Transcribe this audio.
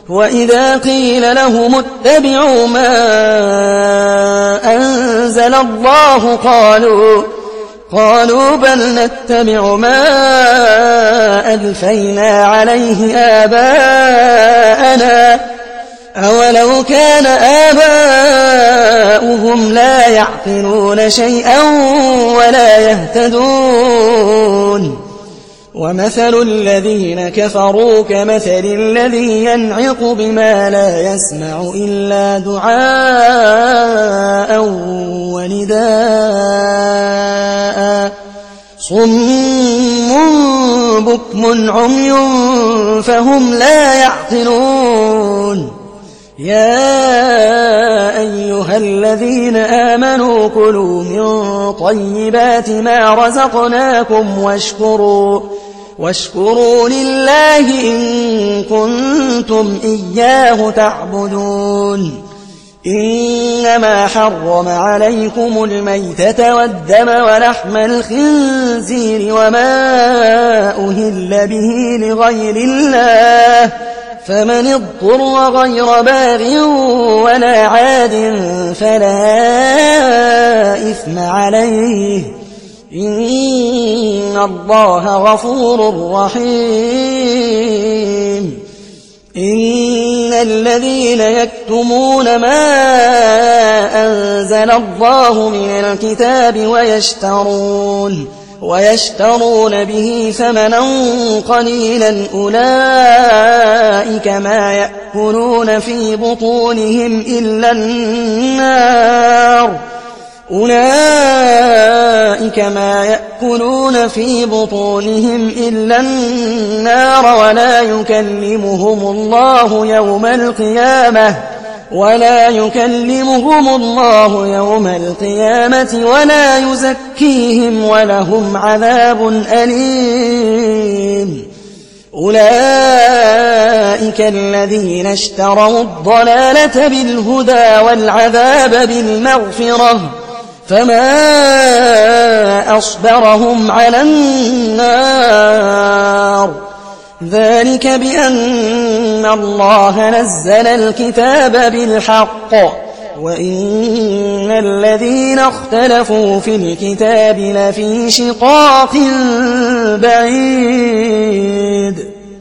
وإذا قيل لهم اتبعوا ما أنزل الله قالوا بل نتبع ما ألفينا عليه آباءنا أولو كان آباؤهم لا يعقلون شيئا ولا يهتدون ومثل الذين كفروا كمثل الذي ينعق بما لا يسمع إلا دعاء ونداء صم بكم عمي فهم لا يعقلون يا أيها الذين آمنوا كلوا من طيبات ما رزقناكم واشكروا لله إن كنتم إياه تعبدون إنما حرم عليكم الميتة والدم ولحم الخنزير وما أهل به لغير الله فمن اضطر غير باغ ولا عاد فلا إثم عليه إن الله غفور رحيم إن الذين يكتمون ما أنزل الله من الكتاب ويشترون به ثمنا قليلا أولئك ما يأكلون في بطونهم إلا النار ولا يكلمهم الله يوم القيامة ولا يزكيهم ولهم عذاب أليم أولئك الذين اشتروا الضلالة بالهدى والعذاب بالمغفرة فما أصبرهم على النار ذلك بأن الله نزل الكتاب بالحق وإن الذين اختلفوا في الكتاب لفي شقاق بعيد